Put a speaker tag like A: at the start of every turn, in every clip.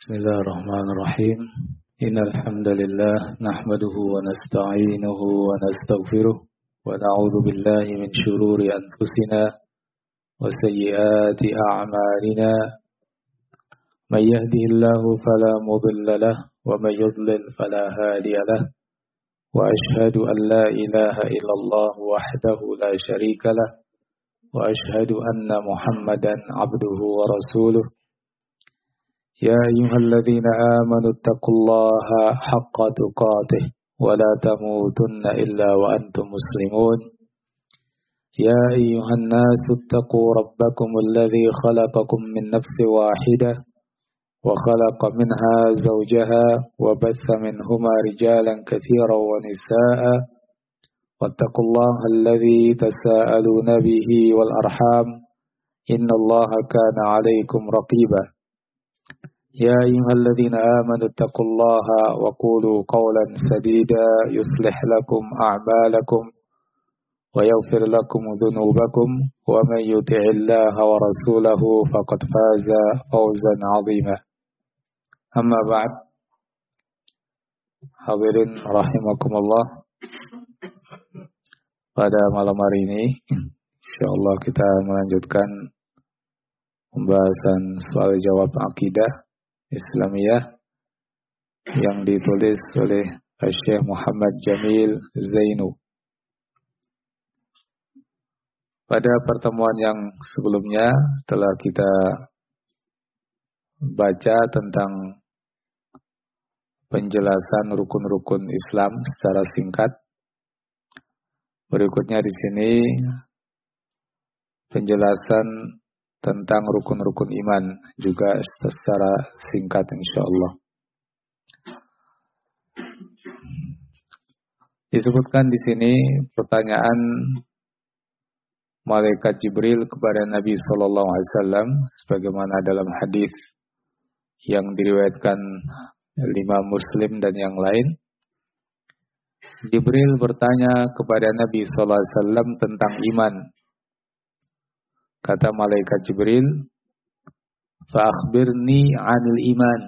A: Bismillahirrahmanirrahim. Innal hamdalillah nahmaduhu wa nasta'inuhu wa nastaghfiruh wa na'udzu billahi min shururi anfusina wa sayyiati a'malina. May yahdihillahu fala mudilla lahu wa may yudlil fala hadiya lahu. Wa ashhadu an la ilaha illallah wahdahu la syarika lahu wa ashhadu anna Muhammadan 'abduhu wa rasuluh. يا أيها الذين آمنوا اتقوا الله حق تقاته ولا تموتن إلا وأنتم مسلمون يا أيها الناس اتقوا ربكم الذي خلقكم من نفس واحدة وخلق منها زوجها وبث منهما رجالا كثيرا ونساء واتقوا الله الذي تساءلون به والأرحام إن الله كان عليكم رقيبا يا أيها الذين آمنوا اتقوا الله وقولوا قولا سديدا يصلح لكم أعمالكم ويغفر لكم ذنوبكم ومن يطع الله ورسوله فقد فاز فوزا عظيما أما بعد hadirin rahimakumullah, pada malam hari ini insyaallah kita melanjutkan pembahasan soal jawab akidah Islamiyah yang ditulis oleh Syekh Muhammad Jamil Zainu. Pada pertemuan yang sebelumnya telah kita baca tentang penjelasan rukun-rukun Islam secara singkat. Berikutnya di sini penjelasan tentang rukun-rukun iman juga secara singkat insyaallah. Disebutkan di sini pertanyaan malaikat Jibril kepada Nabi sallallahu alaihi wasallam sebagaimana dalam hadis yang diriwayatkan Imam Muslim dan yang lain. Jibril bertanya kepada Nabi sallallahu alaihi wasallam tentang iman. Kata malaikat Jibril, "Fa akhbirni 'anil iman."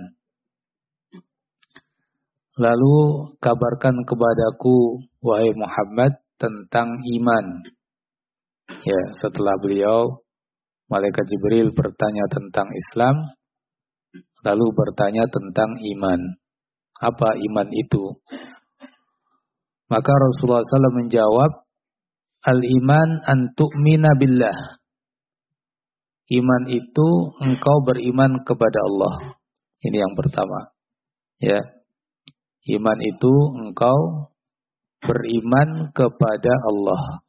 A: Lalu kabarkan kepadaku wahai Muhammad tentang iman. Ya, setelah beliau malaikat Jibril bertanya tentang Islam, lalu bertanya tentang iman. Apa iman itu? Maka Rasulullah SAW menjawab, "Al-iman an tu'mina billah." Iman itu engkau beriman kepada Allah. Ini yang pertama. Ya. Iman itu engkau beriman kepada Allah.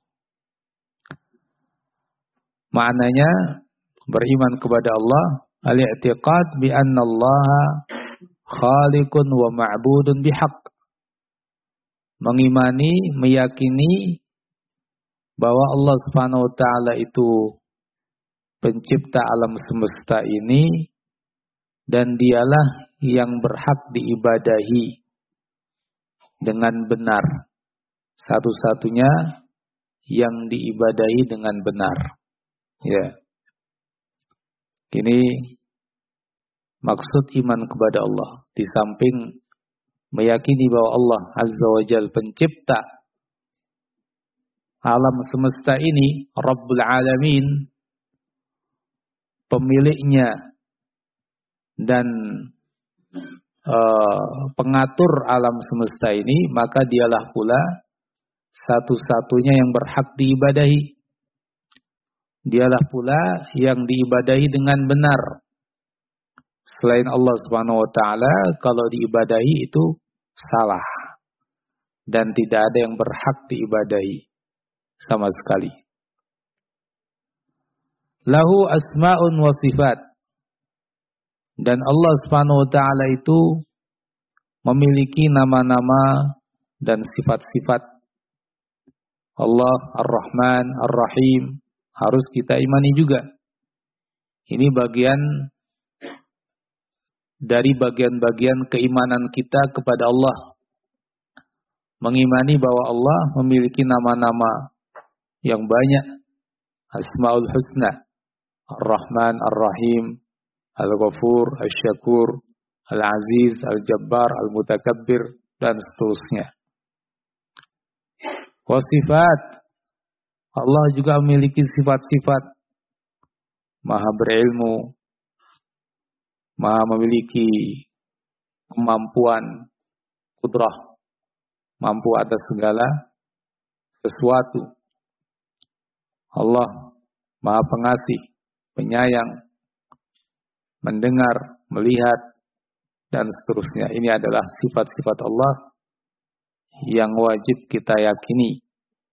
A: Maknanya beriman kepada Allah, al-i'tiqad bi anna Allah khaliqun wa ma'budun bihaq. Mengimani, meyakini bahwa Allah Subhanahu wa taala itu pencipta alam semesta ini dan dialah yang berhak diibadahi dengan benar. Satu-satunya yang diibadahi dengan benar. Ya. Ini maksud iman kepada Allah. Di samping meyakini bahwa Allah Azza wa Jalla pencipta alam semesta ini, Rabbul Alamin, pemiliknya dan pengatur alam semesta ini, maka dialah pula satu-satunya yang berhak diibadahi. Dialah pula yang diibadahi dengan benar. Selain Allah Subhanahu wa taala, kalau diibadahi itu salah dan tidak ada yang berhak diibadahi sama sekali. Lahu asma'un wa sifat. Dan Allah Subhanahu wa taala itu memiliki nama-nama dan sifat-sifat. Allah Ar-Rahman, Ar-Rahim harus kita imani juga. Ini bagian dari bagian-bagian keimanan kita kepada Allah. Mengimani bahwa Allah memiliki nama-nama yang banyak. Asmaul Husna. Ar-Rahman, Ar-Rahim, Al-Ghafur, Asy-Syakur, Al-Aziz, Al-Jabbar, Al-Mutakabbir, dan seterusnya. Wasifat, Allah juga memiliki sifat-sifat Maha berilmu, Maha memiliki kemampuan, kudrah, mampu atas segala sesuatu. Allah Maha pengasih, penyayang, mendengar, melihat, dan seterusnya. Ini adalah sifat-sifat Allah yang wajib kita yakini.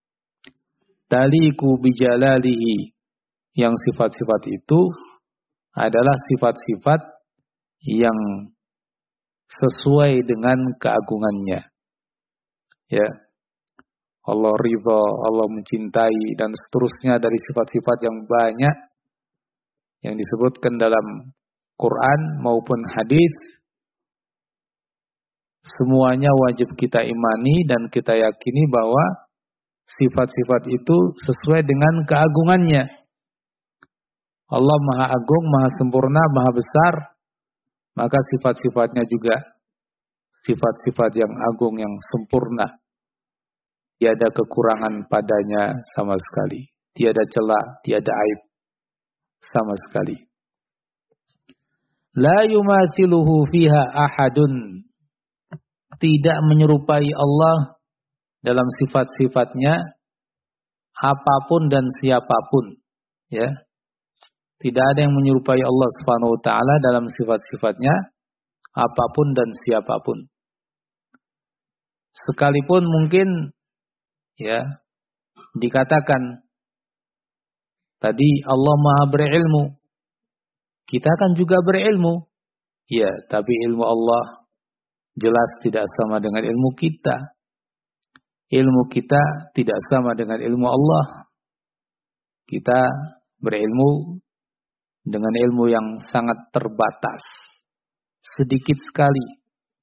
A: Taliku bijalalihi, yang sifat-sifat itu adalah sifat-sifat yang sesuai dengan keagungannya. Ya. Allah ridha, Allah mencintai, dan seterusnya dari sifat-sifat yang banyak yang disebutkan dalam Quran maupun hadis. Semuanya wajib kita imani dan kita yakini bahwa sifat-sifat itu sesuai dengan keagungannya. Allah Maha Agung, Maha Sempurna, Maha Besar, maka sifat-sifatnya juga sifat-sifat yang agung, yang sempurna. Tiada kekurangan padanya sama sekali. Tiada celah, tiada aib sama sekali. La yumathiluhu fiha ahadun. Tidak menyerupai Allah dalam sifat-sifatnya apapun dan siapapun. Ya. Tidak ada yang menyerupai Allah Subhanahu wa taala dalam sifat-sifatnya apapun dan siapapun. Sekalipun mungkin ya dikatakan tadi Allah Maha berilmu. Kita kan juga berilmu. Ya, tapi ilmu Allah jelas tidak sama dengan ilmu kita. Ilmu kita tidak sama dengan ilmu Allah. Kita berilmu dengan ilmu yang sangat terbatas. Sedikit sekali.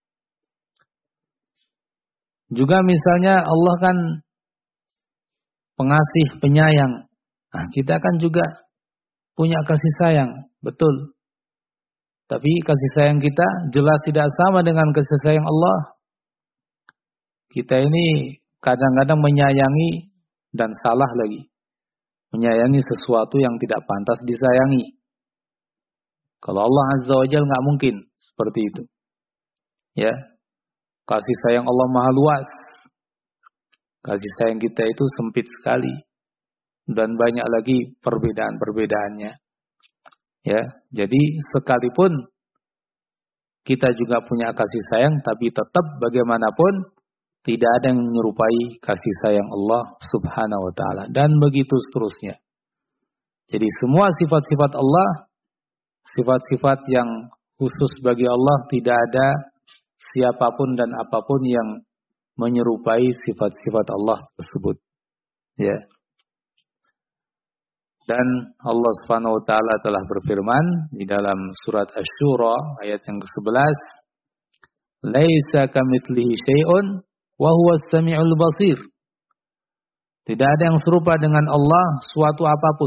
A: Juga misalnya Allah kan pengasih, penyayang. Nah, kita kan juga punya kasih sayang. Betul. Tapi kasih sayang kita jelas tidak sama dengan kasih sayang Allah. Kita ini kadang-kadang menyayangi dan salah lagi. Menyayangi sesuatu yang tidak pantas disayangi. Kalau Allah Azza wa Jalla nggak mungkin seperti itu. Ya. Kasih sayang Allah maha luas. Kasih sayang kita itu sempit sekali. Dan banyak lagi perbedaan-perbedaannya. Ya. Jadi sekalipun kita juga punya kasih sayang, tapi tetap bagaimanapun tidak ada yang menyerupai kasih sayang Allah Subhanahu wa taala, dan begitu seterusnya. Jadi semua sifat-sifat Allah, sifat-sifat yang khusus bagi Allah, tidak ada siapapun dan apapun yang menyerupai sifat-sifat Allah tersebut. Ya. Dan Allah Subhanahu wa taala telah berfirman di dalam surat Asy-Syura ayat yang ke-11, "Laisa kamitslihi syai'un wa huwas samiul basir." Tidak ada yang serupa dengan Allah suatu apapun.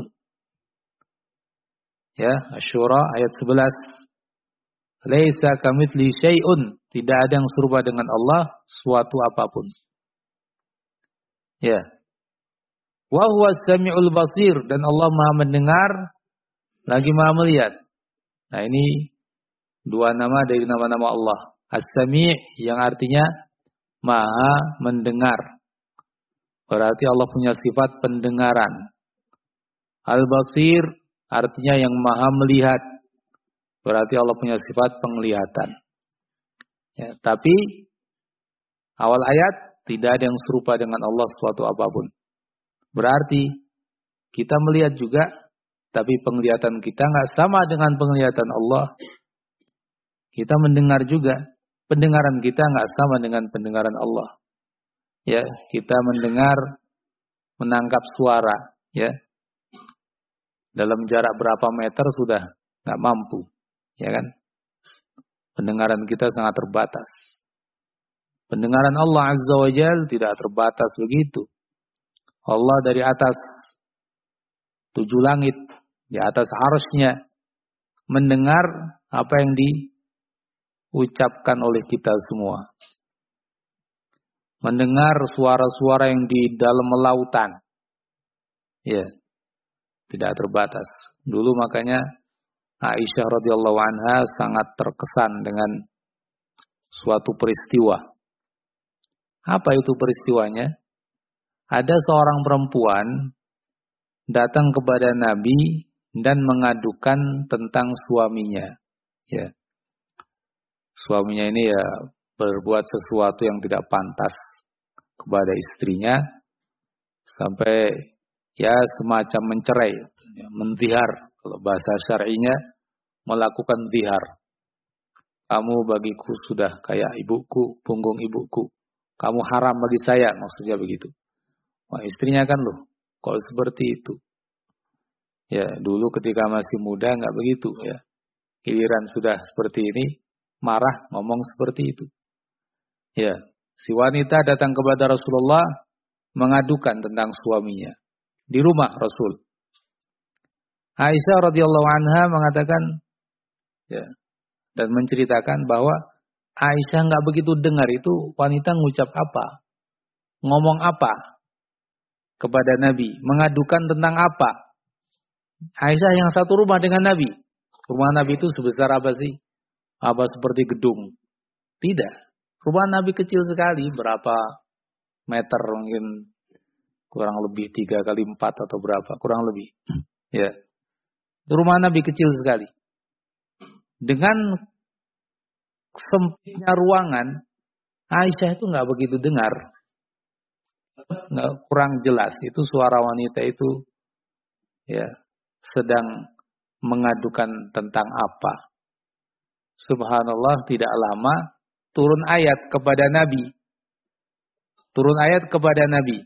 A: Ya, Asy-Syura ayat 11. Laisa kamitslihi syai'un, tidak ada yang serupa dengan Allah suatu apapun. Ya. Wa huwas samiul basir, dan Allah Maha mendengar lagi Maha melihat. Nah, ini dua nama dari nama-nama Allah. As-Sami' yang artinya Maha mendengar. Berarti Allah punya sifat pendengaran. Al-Basir artinya yang Maha melihat. Berarti Allah punya sifat penglihatan. Ya, tapi awal ayat tidak ada yang serupa dengan Allah suatu apapun. Berarti kita melihat juga, tapi penglihatan kita nggak sama dengan penglihatan Allah. Kita mendengar juga, pendengaran kita nggak sama dengan pendengaran Allah. Ya, kita mendengar, menangkap suara, ya, dalam jarak berapa meter sudah nggak mampu, ya kan? Pendengaran kita sangat terbatas. Pendengaran Allah Azza wa Jalla tidak terbatas begitu. Allah dari atas 7 langit, di atas arsy-Nya, mendengar apa yang ucapkan oleh kita semua. Mendengar suara-suara yang di dalam lautan. Ya, tidak terbatas. Dulu makanya Aisyah radhiyallahu anha sangat terkesan dengan suatu peristiwa. Apa itu peristiwanya? Ada seorang perempuan datang kepada Nabi dan mengadukan tentang suaminya. Ya. Suaminya ini ya berbuat sesuatu yang tidak pantas kepada istrinya sampai ya semacam mencerai, ya, menzihar. Kalau bahasa syar'inya melakukan zihar. Kamu bagiku sudah kayak ibuku, punggung ibuku. Kamu haram bagi saya, maksudnya begitu. Wah, istrinya kan loh, kok seperti itu? Ya, dulu ketika masih muda nggak begitu ya. Giliran sudah seperti ini, marah ngomong seperti itu. Ya, si wanita datang kepada Rasulullah mengadukan tentang suaminya di rumah Rasul. Aisyah radhiyallahu anha mengatakan ya, dan menceritakan bahwa Aisyah nggak begitu dengar itu wanita ngucap apa, ngomong apa kepada Nabi, mengadukan tentang apa. Aisyah yang satu rumah dengan Nabi. Rumah Nabi itu sebesar apa sih? Apa seperti gedung? Tidak. Rumah Nabi kecil sekali, berapa meter mungkin kurang lebih 3 kali 4 atau berapa, kurang lebih. Ya. Rumah Nabi kecil sekali. Dengan sempitnya ruangan, Aisyah itu nggak begitu dengar, nggak, kurang jelas. Itu suara wanita itu, ya, sedang mengadukan tentang apa. Subhanallah, tidak lama turun ayat kepada Nabi. Turun ayat kepada Nabi.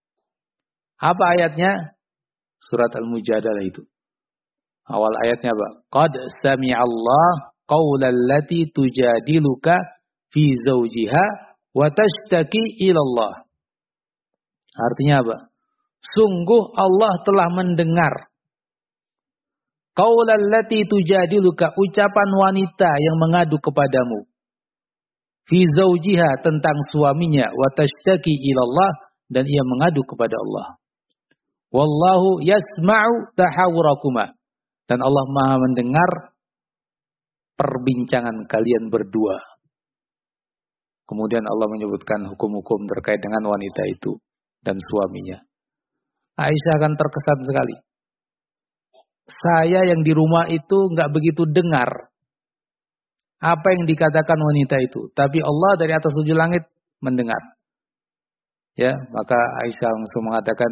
A: Apa ayatnya? Surat Al-Mujadalah itu. Awal ayatnya apa? Qad sami'allah qaulal lati tujadiluka fi zawjiha wa tashtaki ilallah. Artinya apa? Sungguh Allah telah mendengar qaulal lati tujadiluka, ucapan wanita yang mengadu kepadamu. Fi zawjiha, tentang suaminya, wa tashtaki ilallah, dan ia mengadu kepada Allah. Wallahu yasma'u tahawurakuma, dan Allah Maha mendengar perbincangan kalian berdua. Kemudian Allah menyebutkan hukum-hukum terkait dengan wanita itu dan suaminya. Aisyah akan terkesan sekali. Saya yang di rumah itu nggak begitu dengar apa yang dikatakan wanita itu, tapi Allah dari atas 7 langit mendengar. Ya, maka Aisyah langsung mengatakan,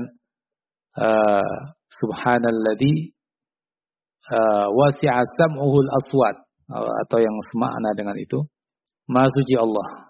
A: Subhanalladzi wasi'a sam'uhul aswat, atau yang semakna dengan itu, Maha suci Allah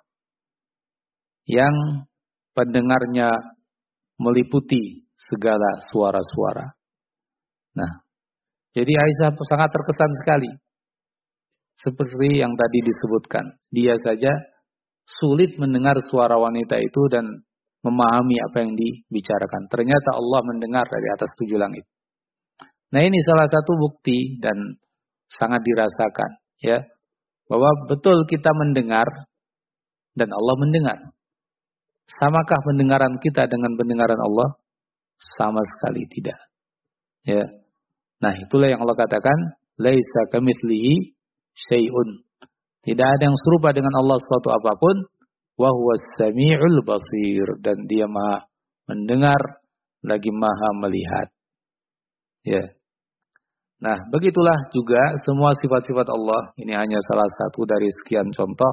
A: yang pendengarnya meliputi segala suara-suara. Nah, jadi Aisyah sangat terkesan sekali. Seperti yang tadi disebutkan, dia saja sulit mendengar suara wanita itu dan memahami apa yang dibicarakan. Ternyata Allah mendengar dari atas 7 langit. Nah, ini salah satu bukti dan sangat dirasakan, ya, bahwa betul kita mendengar dan Allah mendengar. Samakah pendengaran kita dengan pendengaran Allah? Sama sekali tidak. Ya. Nah, itulah yang Allah katakan, laisa kamitslihi syai'un. Tidak ada yang serupa dengan Allah suatu apapun. Wa huwas sami'ul basir, dan dia Maha mendengar lagi Maha melihat. Ya. Nah, begitulah juga semua sifat-sifat Allah. Ini hanya salah satu dari sekian contoh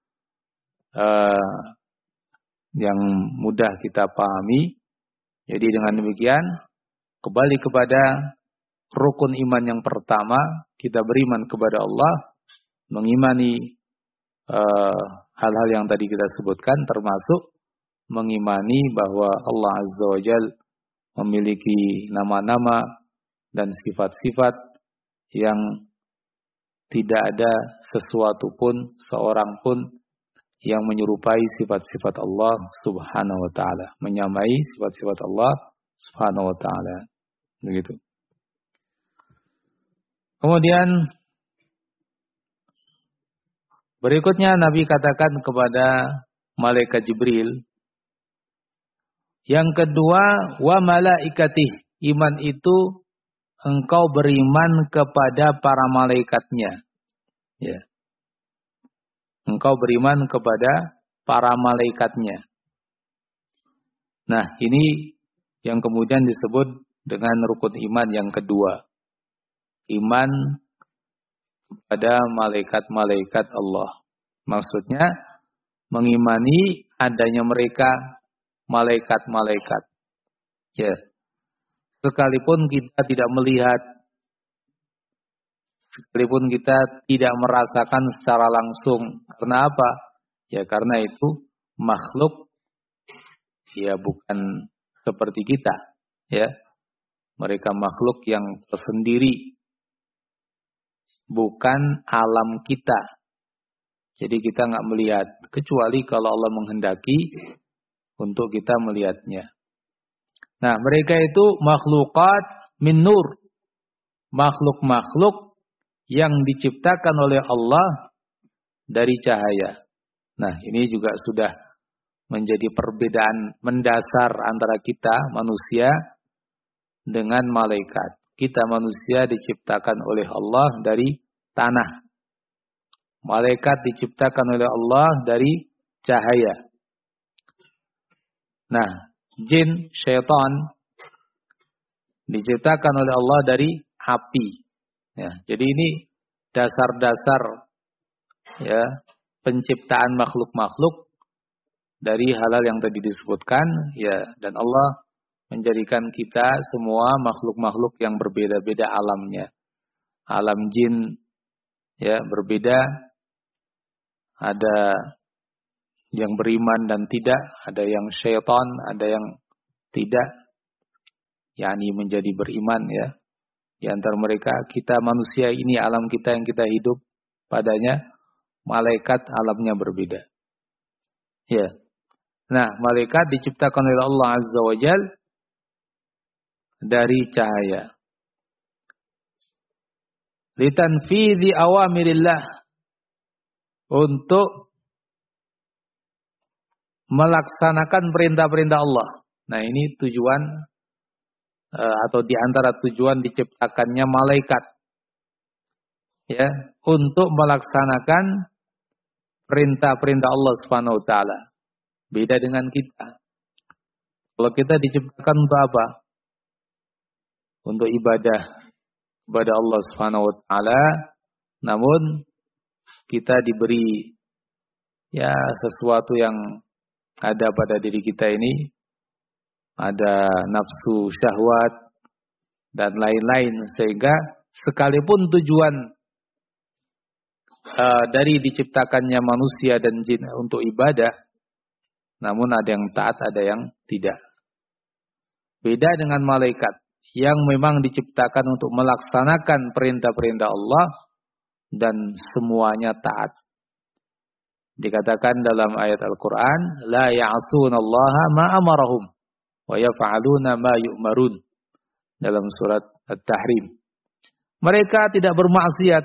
A: yang mudah kita pahami. Jadi dengan demikian, kembali kepada rukun iman yang pertama, kita beriman kepada Allah, mengimani hal-hal yang tadi kita sebutkan, termasuk mengimani bahwa Allah Azza wa Jalla memiliki nama-nama dan sifat-sifat yang tidak ada sesuatu pun, seorang pun yang menyerupai sifat-sifat Allah Subhanahu wa taala, menyamai sifat-sifat Allah Subhanahu wa taala. Begitu. Kemudian Berikutnya Nabi katakan kepada malaikat Jibril. Yang kedua, wa malaikatih. Iman itu engkau beriman kepada para malaikatnya. Ya. Engkau beriman kepada para malaikatnya. Nah, ini yang kemudian disebut dengan rukun iman yang kedua. Iman kepada malaikat-malaikat Allah. Maksudnya mengimani adanya mereka malaikat-malaikat. Ya. Sekalipun kita tidak melihat, sekalipun kita tidak merasakan secara langsung. Karena apa? Ya karena itu makhluk ya bukan seperti kita, ya. Mereka makhluk yang tersendiri. Bukan alam kita. Jadi kita nggak melihat kecuali kalau Allah menghendaki untuk kita melihatnya. Nah, mereka itu makhlukat min nur. Makhluk-makhluk yang diciptakan oleh Allah dari cahaya. Nah, ini juga sudah menjadi perbedaan mendasar antara kita manusia dengan malaikat. Kita manusia diciptakan oleh Allah dari tanah. Malaikat diciptakan oleh Allah dari cahaya. Nah, jin, syaitan diciptakan oleh Allah dari api. Ya, jadi ini dasar-dasar ya penciptaan makhluk-makhluk dari hal-hal yang tadi disebutkan, ya, dan Allah menjadikan kita semua makhluk-makhluk yang berbeda-beda alamnya. Alam jin ya berbeda, ada yang beriman dan tidak, ada yang syaitan, ada yang tidak, yakni menjadi beriman ya. Di antara mereka kita manusia ini alam kita yang kita hidup padanya, malaikat alamnya berbeda. Ya. Nah, malaikat diciptakan oleh Allah Azza wa Jalla dari cahaya. Litanfidhi awamirillah, untuk melaksanakan perintah-perintah Allah. Nah, ini tujuan atau di antara tujuan diciptakannya malaikat. Ya, untuk melaksanakan perintah-perintah Allah Subhanahu wa taala. Beda dengan kita. Kalau kita diciptakan untuk apa? Untuk ibadah kepada Allah Subhanahu wa taala, namun kita diberi ya sesuatu yang ada pada diri kita ini, ada nafsu syahwat dan lain-lain, sehingga sekalipun tujuan dari diciptakannya manusia dan jin untuk ibadah, namun ada yang taat, ada yang tidak. Beda dengan malaikat yang memang diciptakan untuk melaksanakan perintah-perintah Allah dan semuanya taat. Dikatakan dalam ayat Al-Quran, la ya'asunallaha ma amarahum wa yaf'aluna ma yu'marun, dalam surat At-Tahrim. Mereka tidak bermaksiat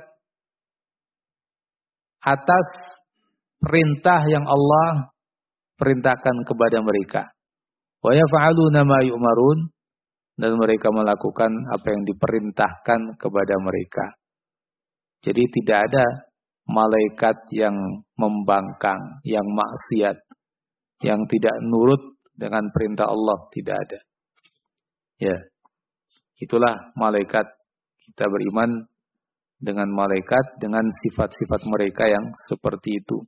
A: atas perintah yang Allah perintahkan kepada mereka. Wa yaf'aluna ma yu'marun, dan mereka melakukan apa yang diperintahkan kepada mereka. Jadi tidak ada malaikat yang membangkang, yang maksiat, yang tidak nurut dengan perintah Allah, tidak ada. Ya. Itulah malaikat. Kita beriman dengan malaikat dengan sifat-sifat mereka yang seperti itu.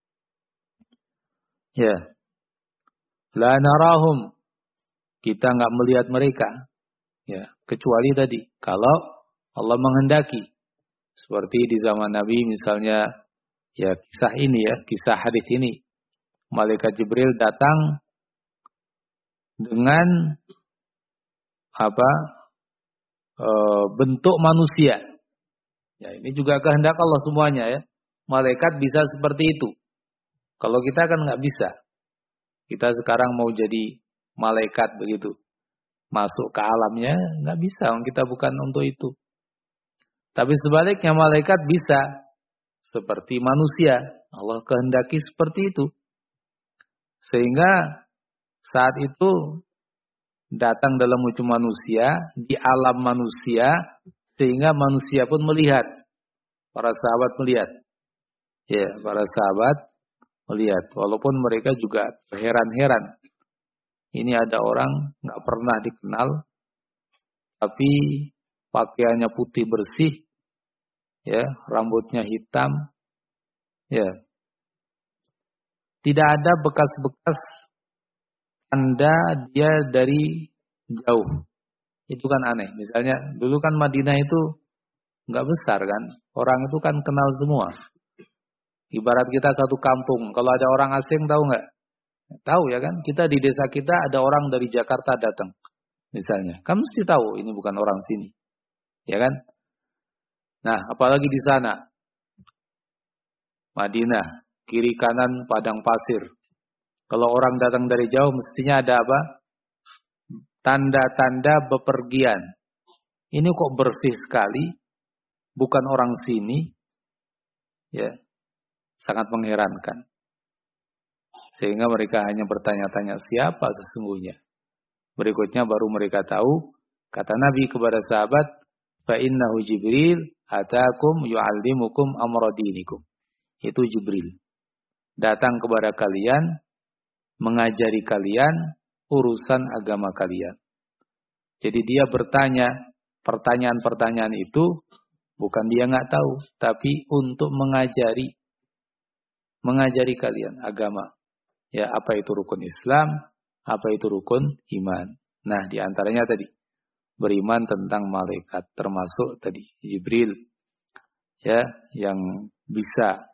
A: Ya. La narahum, kita enggak melihat mereka. Ya, kecuali tadi kalau Allah menghendaki. Seperti di zaman Nabi misalnya, ya kisah ini ya, kisah hadis ini. Malaikat Jibril datang dengan bentuk manusia. Ya, ini juga kehendak Allah semuanya ya. Malaikat bisa seperti itu. Kalau kita kan nggak bisa. Kita sekarang mau jadi malaikat begitu, masuk ke alamnya nggak bisa. Kita bukan untuk itu. Tapi sebaliknya malaikat bisa seperti manusia, Allah kehendaki seperti itu. Sehingga saat itu datang dalam wujud manusia, di alam manusia, sehingga manusia pun melihat. Para sahabat melihat. Ya, para sahabat melihat. Walaupun mereka juga heran-heran. Ini ada orang nggak pernah dikenal, tapi pakaiannya putih bersih, ya, rambutnya hitam, ya. Tidak ada bekas-bekas tanda dia dari jauh. Itu kan aneh. Misalnya dulu kan Madinah itu nggak besar kan, orang itu kan kenal semua. Ibarat kita satu kampung, kalau ada orang asing tahu nggak? Tahu ya kan? Kita di desa kita ada orang dari Jakarta datang, misalnya, kamu mesti tahu ini bukan orang sini, ya kan? Nah, apalagi di sana, Madinah, kiri kanan padang pasir. Kalau orang datang dari jauh, mestinya ada apa? Tanda-tanda bepergian. Ini kok bersih sekali, bukan orang sini, ya, sangat mengherankan. Sehingga mereka hanya bertanya-tanya siapa sesungguhnya. Berikutnya baru mereka tahu, kata Nabi kepada sahabat, fa innahu Jibril atakum yu'allimukum amra dinikum. Itu Jibril datang kepada kalian, mengajari kalian urusan agama kalian. Jadi dia bertanya pertanyaan-pertanyaan itu bukan dia nggak tahu, tapi untuk mengajari kalian agama. Ya, apa itu rukun Islam, apa itu rukun iman. Nah, di antaranya tadi beriman tentang malaikat, termasuk tadi Jibril, ya, yang bisa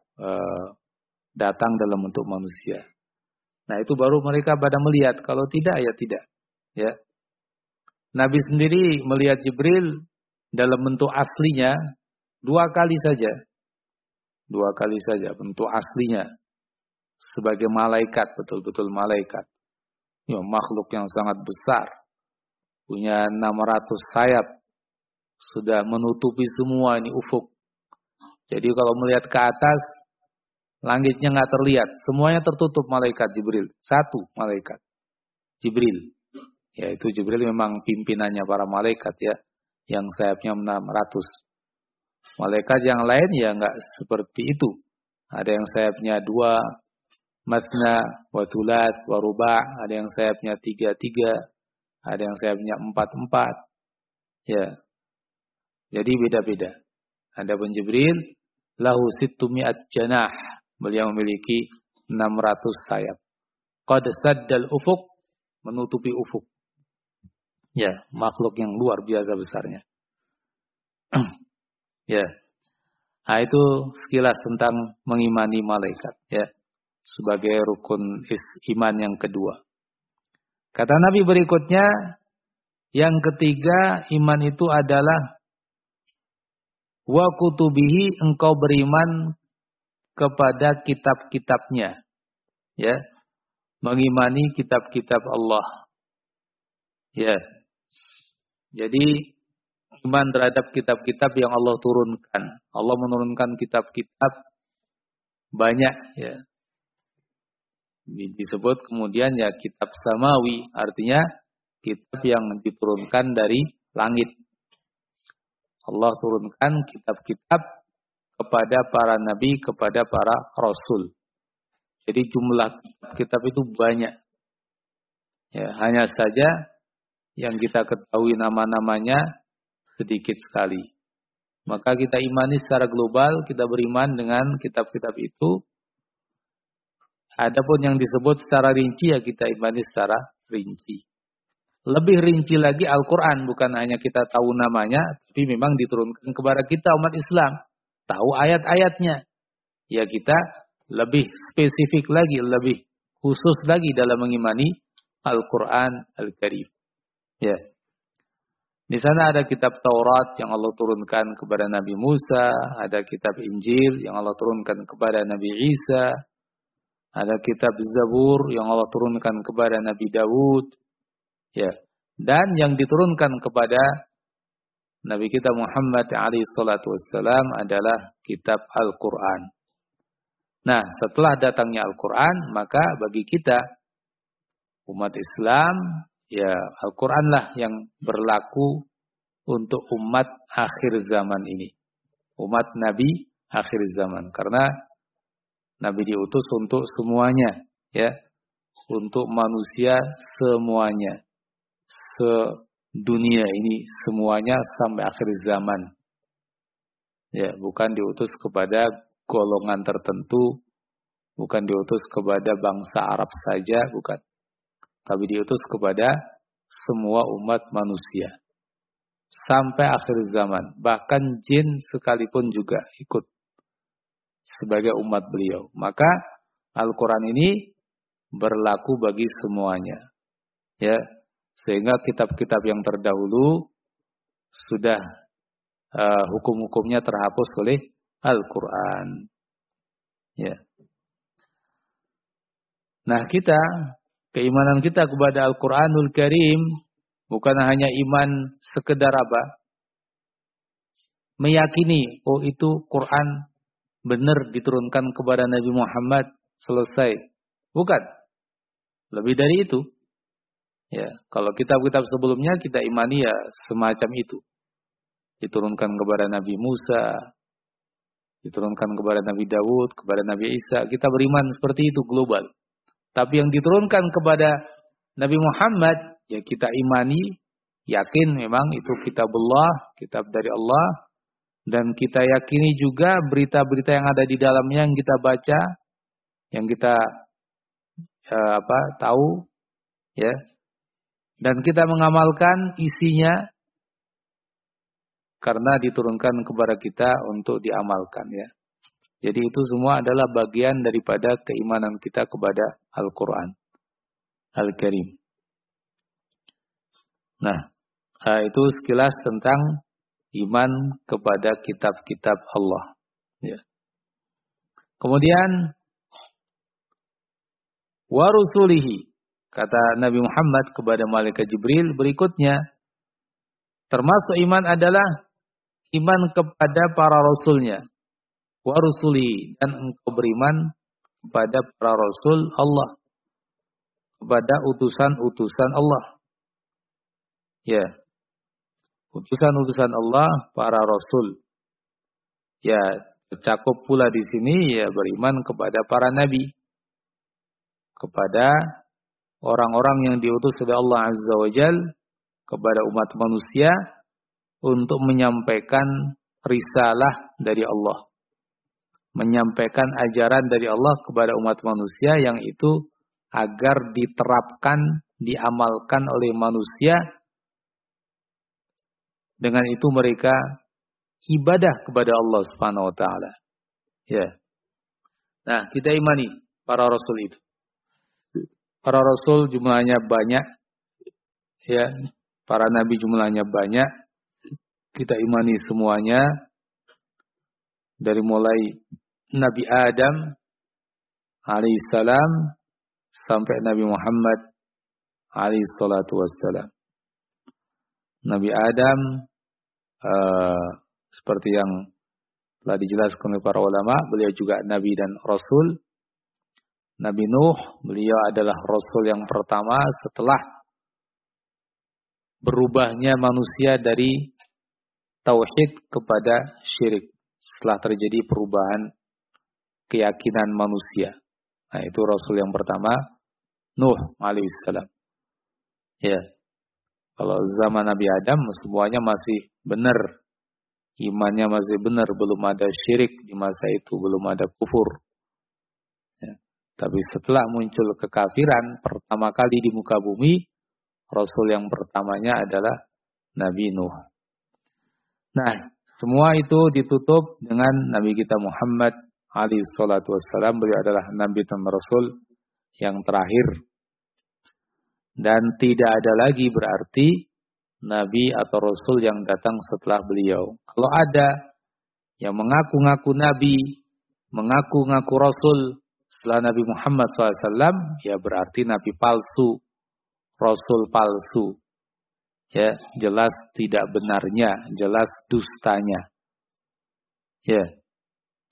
A: datang dalam bentuk manusia. Nah, itu baru mereka pada melihat. Kalau tidak, ya tidak. Ya. Nabi sendiri melihat Jibril dalam bentuk aslinya 2 kali saja. 2 kali saja bentuk aslinya. Sebagai malaikat, betul-betul malaikat. Ya, makhluk yang sangat besar. Punya 600 sayap. Sudah menutupi semua ini ufuk. Jadi kalau melihat ke atas, langitnya nggak terlihat. Semuanya tertutup malaikat Jibril. 1 malaikat. Jibril. Ya, itu Jibril memang pimpinannya para malaikat ya. Yang sayapnya 600. Malaikat yang lain ya nggak seperti itu. Ada yang sayapnya 2, masna, wa thulat, wa ruba'. Ada yang sayapnya 3-3. Ada yang sayapnya 4-4. Ya. Jadi beda-beda. Adapun Jibril, lahu sittumi'at janah. Beliau memiliki 600 sayap. Qad saddal ufuk, menutupi ufuk. Ya, makhluk yang luar biasa besarnya. Ya. Nah, itu sekilas tentang mengimani malaikat, ya. Sebagai rukun iman yang kedua. Kata Nabi berikutnya, yang ketiga iman itu adalah wa kutubihi, engkau beriman kepada kitab-kitabnya. Ya. Mengimani kitab-kitab Allah. Ya. Jadi iman terhadap kitab-kitab yang Allah turunkan. Allah menurunkan kitab-kitab banyak, ya. Disebut kemudian ya kitab samawi, artinya kitab yang diturunkan dari langit. Allah turunkan kitab-kitab kepada para nabi, kepada para rasul. Jadi jumlah kitab itu banyak. Ya, hanya saja yang kita ketahui nama-namanya sedikit sekali. Maka kita imani secara global, kita beriman dengan kitab-kitab itu. Adapun yang disebut secara rinci ya kita imani secara rinci. Lebih rinci lagi Al-Quran, bukan hanya kita tahu namanya, tapi memang diturunkan kepada kita umat Islam. Tahu ayat-ayatnya. Ya kita lebih spesifik lagi, lebih khusus lagi dalam mengimani Al-Quran Al-Karim. Ya. Di sana ada kitab Taurat yang Allah turunkan kepada Nabi Musa, ada kitab Injil yang Allah turunkan kepada Nabi Isa, ada kitab Zabur yang Allah turunkan kepada Nabi Dawud. Ya. Dan yang diturunkan kepada Nabi kita Muhammad alaihi salatu wassalam adalah kitab Al-Quran. Nah, setelah datangnya Al-Quran, maka bagi kita umat Islam, ya Al-Quranlah yang berlaku untuk umat akhir zaman ini. Umat Nabi akhir zaman. Karena Nabi diutus untuk semuanya, ya, untuk manusia semuanya, sedunia ini semuanya sampai akhir zaman. Ya, bukan diutus kepada golongan tertentu, bukan diutus kepada bangsa Arab saja, bukan. Tapi diutus kepada semua umat manusia sampai akhir zaman. Bahkan jin sekalipun juga ikut sebagai umat beliau. Maka Al-Quran ini berlaku bagi semuanya. Ya, sehingga kitab-kitab yang terdahulu sudah hukum-hukumnya terhapus oleh Al-Quran. Ya. Nah, keimanan kita kepada Al-Quranul Karim bukan hanya iman sekedar apa? Meyakini, oh itu Quran benar diturunkan kepada Nabi Muhammad, selesai. Bukan. Lebih dari itu. Ya, kalau kitab-kitab sebelumnya kita imani ya semacam itu. Diturunkan kepada Nabi Musa, diturunkan kepada Nabi Daud, kepada Nabi Isa. Kita beriman seperti itu global. Tapi yang diturunkan kepada Nabi Muhammad, ya kita imani, yakin memang itu kitabullah, kitab dari Allah. Dan kita yakini juga berita-berita yang ada di dalamnya yang kita baca, yang kita tahu, ya. Dan kita mengamalkan isinya karena diturunkan kepada kita untuk diamalkan, ya. Jadi itu semua adalah bagian daripada keimanan kita kepada Al-Quran Al-Karim. Nah, itu sekilas tentang iman kepada kitab-kitab Allah. Ya. Kemudian, wa rusulihi, kata Nabi Muhammad kepada malaikat Jibril berikutnya, termasuk iman adalah iman kepada para rasulnya. Wa rusuli, dan engkau beriman kepada para rasul Allah, kepada utusan-utusan Allah. Ya. Utusan-utusan Allah, para rasul. Ya, tercakup pula di sini ya beriman kepada para nabi. Kepada orang-orang yang diutus oleh Allah Azza wa Jalla kepada umat manusia untuk menyampaikan risalah dari Allah. Menyampaikan ajaran dari Allah kepada umat manusia yang itu agar diterapkan, diamalkan oleh manusia. Dengan itu mereka ibadah kepada Allah Subhanahu wa taala. Ya. Nah, kita imani para rasul itu. Para rasul jumlahnya banyak. Ya. Para nabi jumlahnya banyak. Kita imani semuanya. Dari mulai Nabi Adam alaihissalam sampai Nabi Muhammad alaihissalatu wassalam. Nabi Adam seperti yang telah dijelaskan oleh para ulama, beliau juga nabi dan rasul. Nabi Nuh, beliau adalah rasul yang pertama setelah berubahnya manusia dari tauhid kepada syirik. Setelah terjadi perubahan keyakinan manusia. Nah, itu rasul yang pertama, Nuh alaihissalam. Ya. Kalau zaman Nabi Adam semuanya masih benar. Imannya masih benar, belum ada syirik di masa itu, belum ada kufur. Ya. Tapi setelah muncul kekafiran pertama kali di muka bumi, rasul yang pertamanya adalah Nabi Nuh. Nah, semua itu ditutup dengan Nabi kita Muhammad alaihi salatu wassalam. Beliau adalah Nabi dan Rasul yang terakhir. Dan tidak ada lagi berarti Nabi atau Rasul yang datang setelah beliau. Kalau ada yang mengaku-ngaku Nabi, mengaku-ngaku Rasul setelah Nabi Muhammad SAW, ya berarti Nabi palsu, Rasul palsu. Ya, jelas tidak benarnya, jelas dustanya. Ya.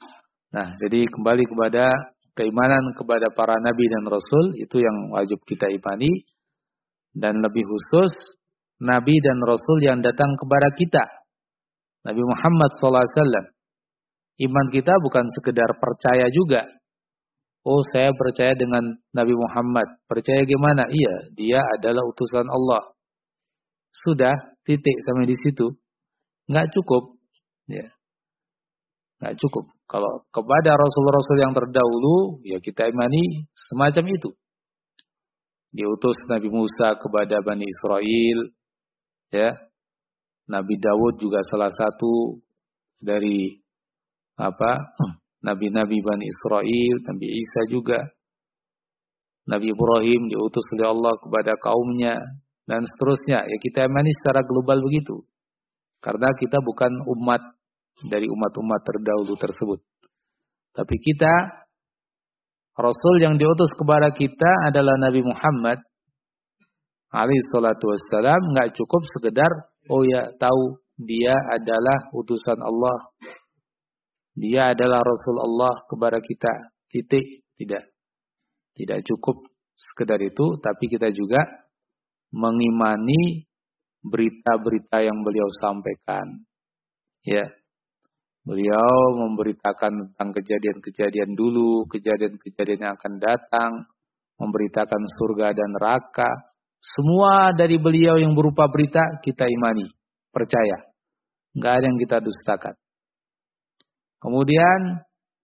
A: Nah, jadi kembali kepada keimanan kepada para nabi dan rasul, itu yang wajib kita imani. Dan lebih khusus, nabi dan rasul yang datang kepada kita. Nabi Muhammad SAW. Iman kita bukan sekedar percaya juga. Oh, saya percaya dengan Nabi Muhammad. Percaya gimana? Iya, dia adalah utusan Allah. Sudah, titik sampai di situ. Nggak cukup. Ya, nggak cukup. Kalau kepada rasul-rasul yang terdahulu, ya kita imani semacam itu. Diutus Nabi Musa kepada Bani Israel, ya. Nabi Dawud juga salah satu dari nabi-nabi Bani Israel, Nabi Isa juga. Nabi Ibrahim diutus oleh Allah kepada kaumnya dan seterusnya. Ya kita imani secara global begitu. Karena kita bukan umat dari umat-umat terdahulu tersebut. Tapi kita, Rasul yang diutus kepada kita adalah Nabi Muhammad alaihi salatu wassalam. Nggak cukup sekedar, oh ya tahu dia adalah utusan Allah. Dia adalah Rasul Allah kepada kita. Titik. Tidak cukup sekedar itu. Tapi kita juga mengimani berita-berita yang beliau sampaikan. Ya. Beliau memberitakan tentang kejadian-kejadian dulu, kejadian-kejadian yang akan datang, memberitakan surga dan neraka. Semua dari beliau yang berupa berita kita imani, percaya. Nggak ada yang kita dustakan. Kemudian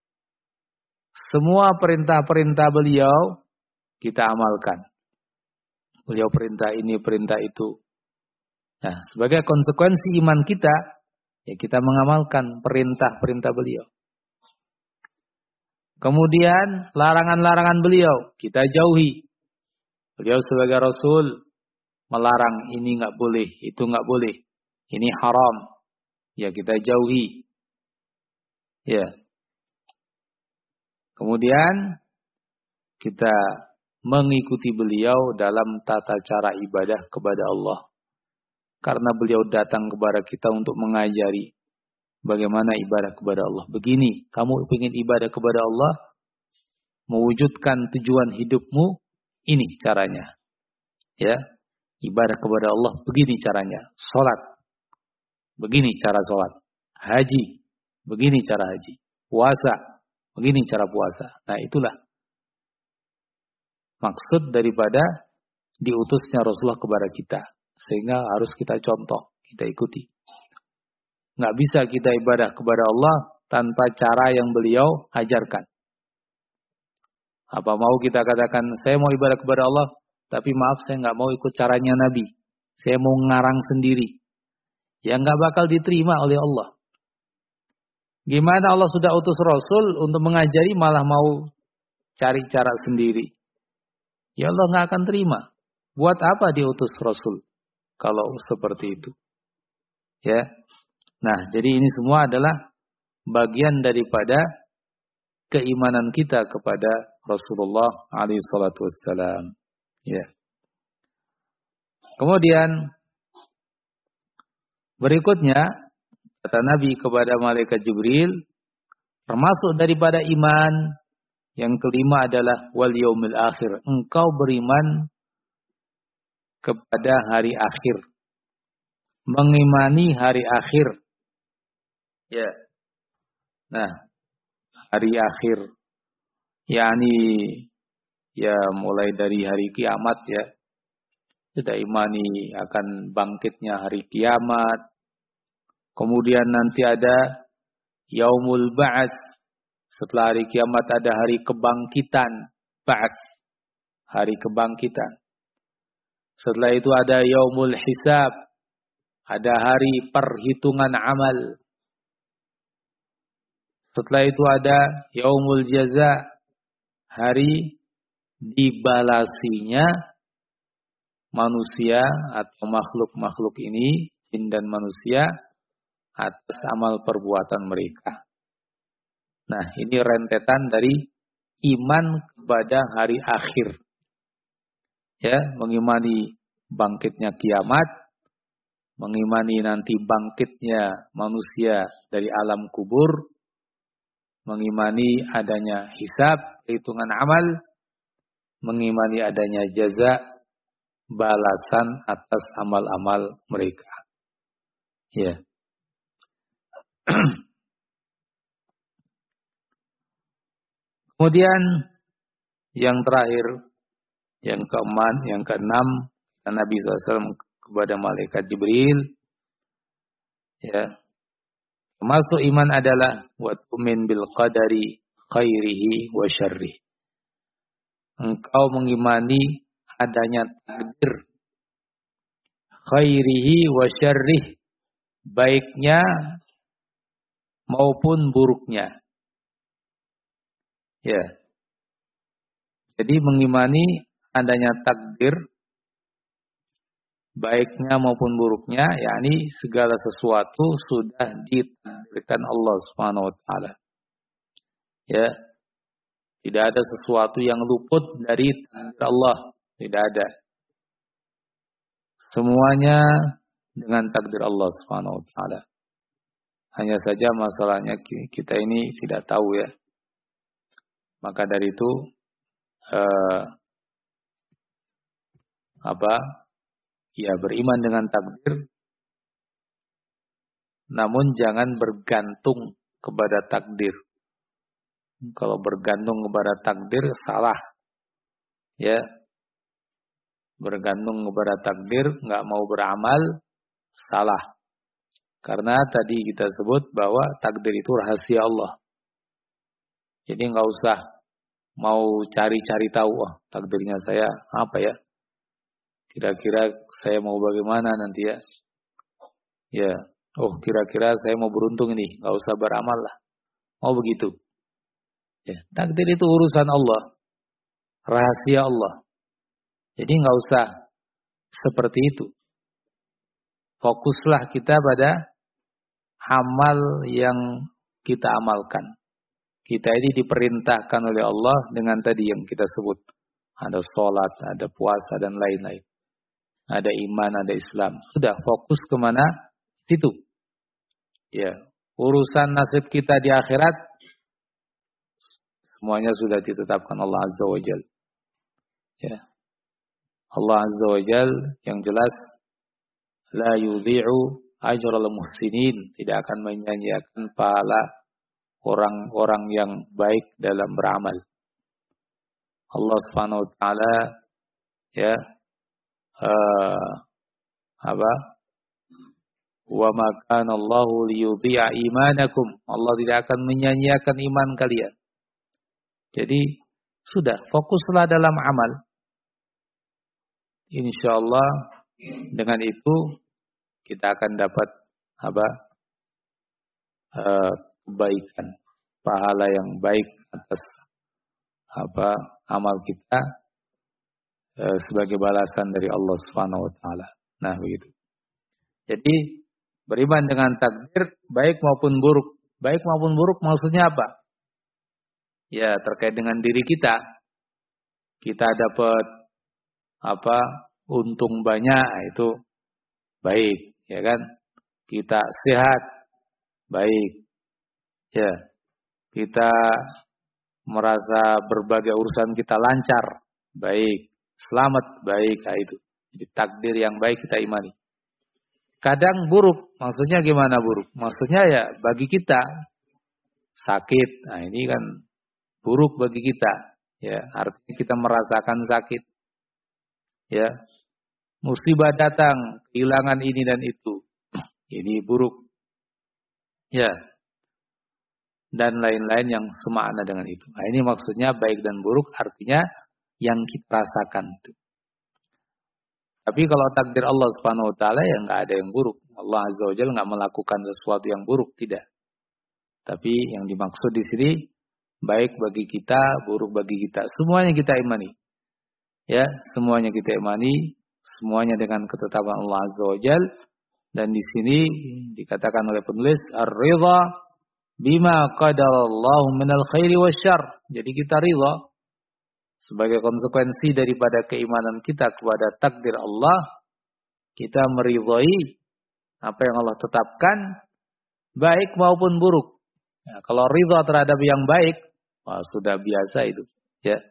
A: semua perintah-perintah beliau kita amalkan. Beliau perintah ini, perintah itu. Nah, sebagai konsekuensi iman kita, ya kita mengamalkan perintah-perintah beliau. Kemudian larangan-larangan beliau kita jauhi. Beliau sebagai Rasul melarang ini nggak boleh, itu nggak boleh, ini haram. Ya kita jauhi. Ya. Kemudian kita mengikuti beliau dalam tata cara ibadah kepada Allah. Karena beliau datang kepada kita untuk mengajari bagaimana ibadah kepada Allah. Begini, kamu ingin ibadah kepada Allah, mewujudkan tujuan hidupmu, ini caranya. Ya, ibadah kepada Allah, begini caranya. Salat, begini cara salat. Haji, begini cara haji. Puasa, begini cara puasa. Nah, itulah maksud daripada diutusnya Rasulullah kepada kita. Sehingga harus kita contoh, kita ikuti. Nggak bisa kita ibadah kepada Allah tanpa cara yang beliau ajarkan. Apa mau kita katakan, saya mau ibadah kepada Allah, tapi maaf saya nggak mau ikut caranya Nabi. Saya mau ngarang sendiri. Ya nggak bakal diterima oleh Allah. Gimana Allah sudah utus Rasul untuk mengajari malah mau cari cara sendiri. Ya Allah nggak akan terima. Buat apa diutus Rasul kalau seperti itu? Ya. Nah, jadi ini semua adalah bagian daripada keimanan kita kepada Rasulullah alaihi salatu wassalam. Ya. Kemudian berikutnya kata Nabi kepada malaikat Jibril, termasuk daripada iman yang kelima adalah wal yaumil akhir. Engkau beriman kepada hari akhir. Mengimani hari akhir. Ya. Nah, hari akhir yakni ya mulai dari hari kiamat ya. Kita imani akan bangkitnya hari kiamat. Kemudian nanti ada yaumul ba'ats. Setelah hari kiamat ada hari kebangkitan, ba'ats. Hari kebangkitan. Setelah itu ada yaumul hisab. Ada hari perhitungan amal. Setelah itu ada yaumul jaza, hari dibalasinya manusia atau makhluk-makhluk ini, jin dan manusia, atas amal perbuatan mereka. Nah, ini rentetan dari iman kepada hari akhir. Ya, mengimani bangkitnya kiamat, mengimani nanti bangkitnya manusia dari alam kubur, mengimani adanya hisab, hitungan amal, mengimani adanya jaza, balasan atas amal-amal mereka. Ya. Kemudian yang terakhir, yang keenam, Nabi SAW kepada malaikat Jibril, ya, termasuk iman adalah wa tu'min bil qadari khairihi wa syarrihi. Engkau mengimani adanya takdir khairihi wa syarrihi, baiknya maupun buruknya. Ya. Jadi mengimani adanya takdir baiknya maupun buruknya, yakni segala sesuatu sudah ditakdirkan Allah Subhanahu wa taala. Ya. Tidak ada sesuatu yang luput dari takdir Allah, tidak ada. Semuanya dengan takdir Allah Subhanahu wa taala. Hanya saja masalahnya kita ini tidak tahu ya. Maka dari itu ya beriman dengan takdir, namun jangan bergantung kepada takdir. Kalau bergantung kepada takdir salah, ya. Bergantung kepada takdir, nggak mau beramal, salah. Karena tadi kita sebut bahwa takdir itu rahasia Allah. Jadi nggak usah mau cari-cari tahu, takdirnya saya apa ya? Kira-kira saya mau bagaimana nanti ya? Ya, kira-kira saya mau beruntung ini, nggak usah beramal lah. Mau begitu? Ya, takdir itu urusan Allah, rahasia Allah. Jadi nggak usah seperti itu. Fokuslah kita pada amal yang kita amalkan. Kita ini diperintahkan oleh Allah dengan tadi yang kita sebut. Ada sholat, ada puasa, dan lain-lain. Ada iman, ada Islam. Sudah fokus kemana? Situ. Ya, urusan nasib kita di akhirat semuanya sudah ditetapkan Allah Azza wa Jalla. Ya. Allah Azza wa Jalla yang jelas la yudhi'u ajral muhsinin, tidak akan menyanyiakan pahala orang-orang yang baik dalam beramal. Allah Subhanahu wa taala ya wa ma kana Allahu liyudhi'a imanakum. Allah tidak akan menyanyiakan iman kalian. Jadi sudah fokuslah dalam amal. Insyaallah dengan itu kita akan dapat kebaikan, pahala yang baik atas amal kita sebagai balasan dari Allah Subhanahu wa taala. Nah, begitu. Jadi beriman dengan takdir baik maupun buruk. Baik maupun buruk maksudnya apa? Ya, terkait dengan diri kita. Kita dapat untung banyak, itu baik, ya kan? Kita sehat, baik. Ya. Kita merasa berbagai urusan kita lancar, baik. Selamat, baik, itu. Jadi takdir yang baik kita imani. Kadang buruk, maksudnya gimana buruk? Maksudnya ya bagi kita sakit. Nah, ini kan buruk bagi kita, ya, artinya kita merasakan sakit, ya, musibah datang, kehilangan ini dan itu, ini buruk, ya, dan lain-lain yang semakna dengan itu. Nah, ini maksudnya baik dan buruk, artinya yang kita rasakan itu. Tapi kalau takdir Allah Subhanahu wa taala ya nggak ada yang buruk. Allah Azza wa Jalla nggak melakukan sesuatu yang buruk, tidak. Tapi yang dimaksud di sini baik bagi kita, buruk bagi kita. Semuanya kita imani. Ya, semuanya kita imani, semuanya dengan ketetapan Allah Azza wa Jalla. Dan di sini dikatakan oleh penulis ar-ridha bima qadarallahu minal khairi wasyarr. Jadi kita ridha sebagai konsekuensi daripada keimanan kita kepada takdir Allah, kita meridhai apa yang Allah tetapkan baik maupun buruk. Nah, kalau ridha terhadap yang baik, wah, sudah biasa itu. Ya,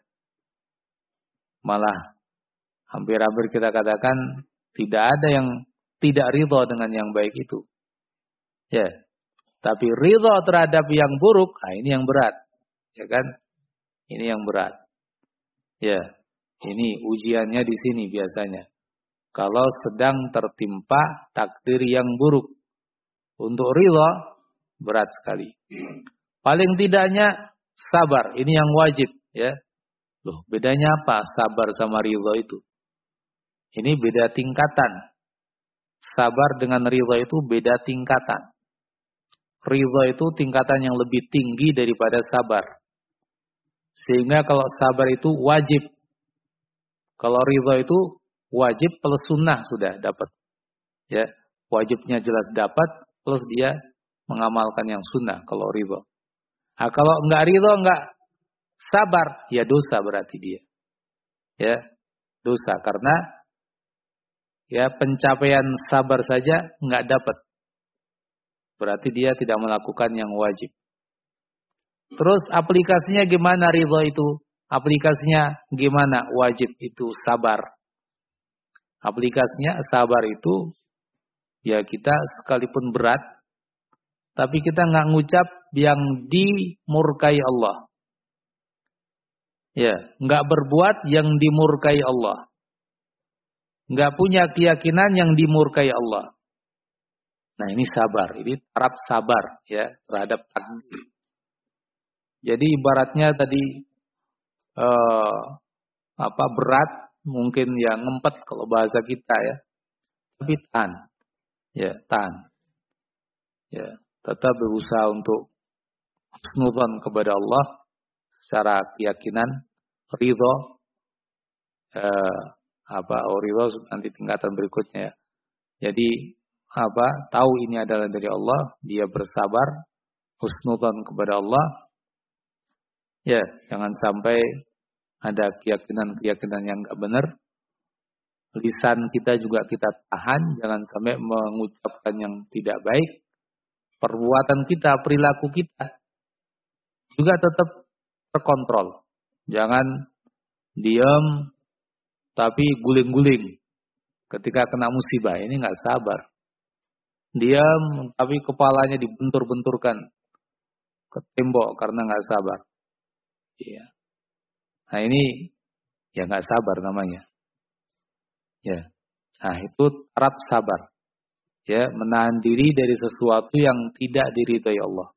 A: malah hampir-hampir kita katakan tidak ada yang tidak ridha dengan yang baik itu. Ya, tapi ridha terhadap yang buruk, nah ini yang berat, ya kan? Ini yang berat. Ya, ini ujiannya di sini biasanya. Kalau sedang tertimpa takdir yang buruk, untuk ridha berat sekali. Paling tidaknya sabar, ini yang wajib, ya. Loh, bedanya apa sabar sama ridha itu? Ini beda tingkatan. Sabar dengan ridha itu beda tingkatan. Ridha itu tingkatan yang lebih tinggi daripada sabar. Sehingga kalau sabar itu wajib. Kalau ridha itu wajib plus sunnah sudah dapat. Ya, wajibnya jelas dapat plus dia mengamalkan yang sunnah kalau ridha. Nah, kalau enggak ridha, enggak sabar, ya dosa berarti dia. Ya, dosa karena ya pencapaian sabar saja enggak dapat. Berarti dia tidak melakukan yang wajib. Terus aplikasinya gimana ridha itu? Aplikasinya gimana wajib itu sabar? Aplikasinya sabar itu ya kita sekalipun berat, tapi kita nggak ngucap yang dimurkai Allah. Ya, nggak berbuat yang dimurkai Allah. Nggak punya keyakinan yang dimurkai Allah. Nah ini sabar, ini taraf sabar ya terhadap takdir. Jadi ibaratnya tadi berat mungkin ya ngempet kalau bahasa kita ya, tapi tahan, ya tahan, ya tetap berusaha untuk husnudzon kepada Allah secara keyakinan, ridho, ridho nanti tingkatan berikutnya ya. Jadi tahu ini adalah dari Allah, dia bersabar, husnudzon kepada Allah. Ya, jangan sampai ada keyakinan-keyakinan yang enggak benar. Lisan kita juga kita tahan, jangan sampai mengucapkan yang tidak baik. Perbuatan kita, perilaku kita juga tetap terkontrol. Jangan diam tapi guling-guling ketika kena musibah. Ini enggak sabar. Diam tapi kepalanya dibentur-benturkan ke tembok karena enggak sabar. Iya. Nah ini ya nggak sabar namanya. Ya. Nah itu taraf sabar. Ya, menahan diri dari sesuatu yang tidak diridhai Allah.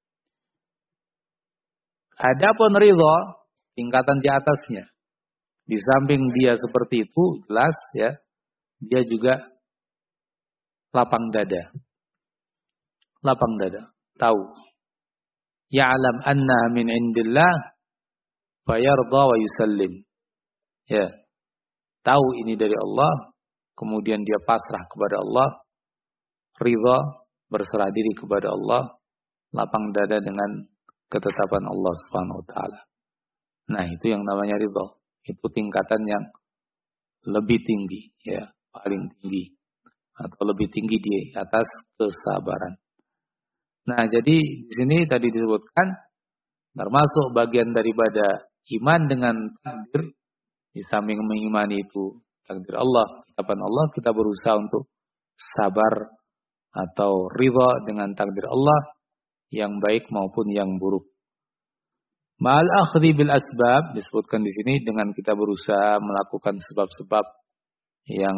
A: Adapun ridha tingkatan di atasnya. Di samping dia seperti itu jelas ya, dia juga lapang dada. Lapang dada. Tahu. Ya'lam anna min indillah fayarda wa yusallim. Ya. Tahu ini dari Allah, kemudian dia pasrah kepada Allah, ridha, berserah diri kepada Allah, lapang dada dengan ketetapan Allah Subhanahu wa taala. Nah, itu yang namanya ridha. Itu tingkatan yang lebih tinggi, ya, paling tinggi atau lebih tinggi di atas kesabaran. Nah, jadi di sini tadi disebutkan termasuk bagian daripada iman dengan takdir, di samping mengimani itu takdir Allah, ketetapan Allah, kita berusaha untuk sabar atau ridha dengan takdir Allah yang baik maupun yang buruk. Ma'al akhdhi bil asbab disebutkan di sini dengan kita berusaha melakukan sebab-sebab yang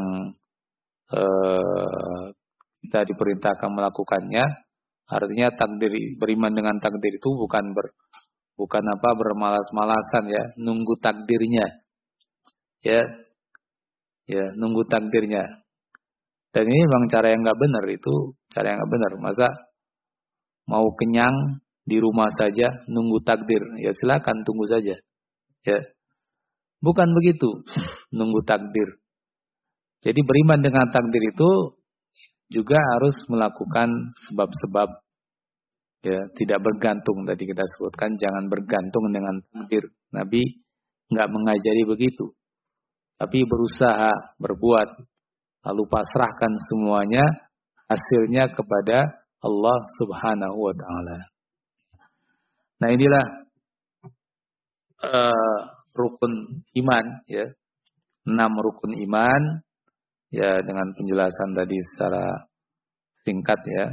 A: kita diperintahkan melakukannya. Artinya takdir, beriman dengan takdir itu bukan bermalas-malasan ya, nunggu takdirnya. Ya, nunggu takdirnya. Dan ini memang cara yang nggak benar, itu cara yang nggak benar. Masa mau kenyang di rumah saja nunggu takdir? Ya silakan tunggu saja. Ya, bukan begitu, nunggu takdir. Jadi beriman dengan takdir itu juga harus melakukan sebab-sebab. Ya, tidak bergantung, tadi kita sebutkan jangan bergantung dengan takdir. Nabi nggak mengajari begitu. Tapi berusaha berbuat, lalu pasrahkan semuanya hasilnya kepada Allah Subhanahu wa taala. Nah, inilah rukun iman, ya. 6 rukun iman, ya, dengan penjelasan tadi secara singkat, ya.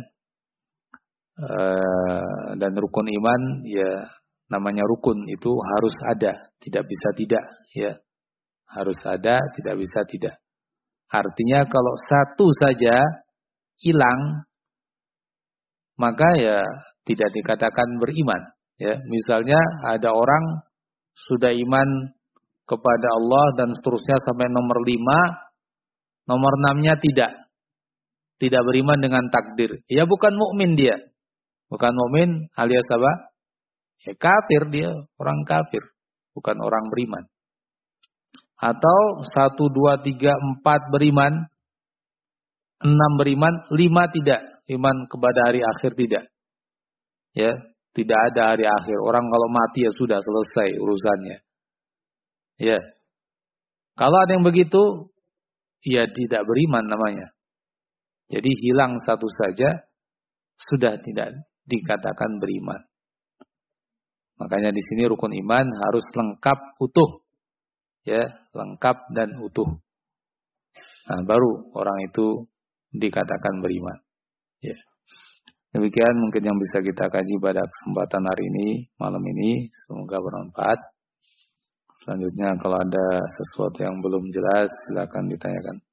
A: Dan rukun iman, ya, namanya rukun itu harus ada, tidak bisa tidak, ya. Harus ada, tidak bisa tidak. Artinya kalau satu saja hilang, maka ya tidak dikatakan beriman, ya. Misalnya ada orang sudah iman kepada Allah dan seterusnya sampai nomor 5, nomor 6-nya tidak beriman dengan takdir. Ya bukan mukmin dia. Bukan mukmin alias apa? Ya kafir dia, orang kafir, bukan orang beriman. Atau 1, 2, 3, 4 beriman, 6 beriman, 5 tidak. Iman kepada hari akhir tidak. Ya, tidak ada hari akhir. Orang kalau mati ya sudah selesai urusannya. Ya. Kalau ada yang begitu, ya tidak beriman namanya. Jadi hilang satu saja, sudah tidak dikatakan beriman. Makanya di sini rukun iman harus lengkap utuh. Ya, lengkap dan utuh. Nah, baru orang itu dikatakan beriman. Ya. Demikian mungkin yang bisa kita kaji pada kesempatan hari ini, malam ini. Semoga bermanfaat. Selanjutnya kalau ada sesuatu yang belum jelas, silakan ditanyakan.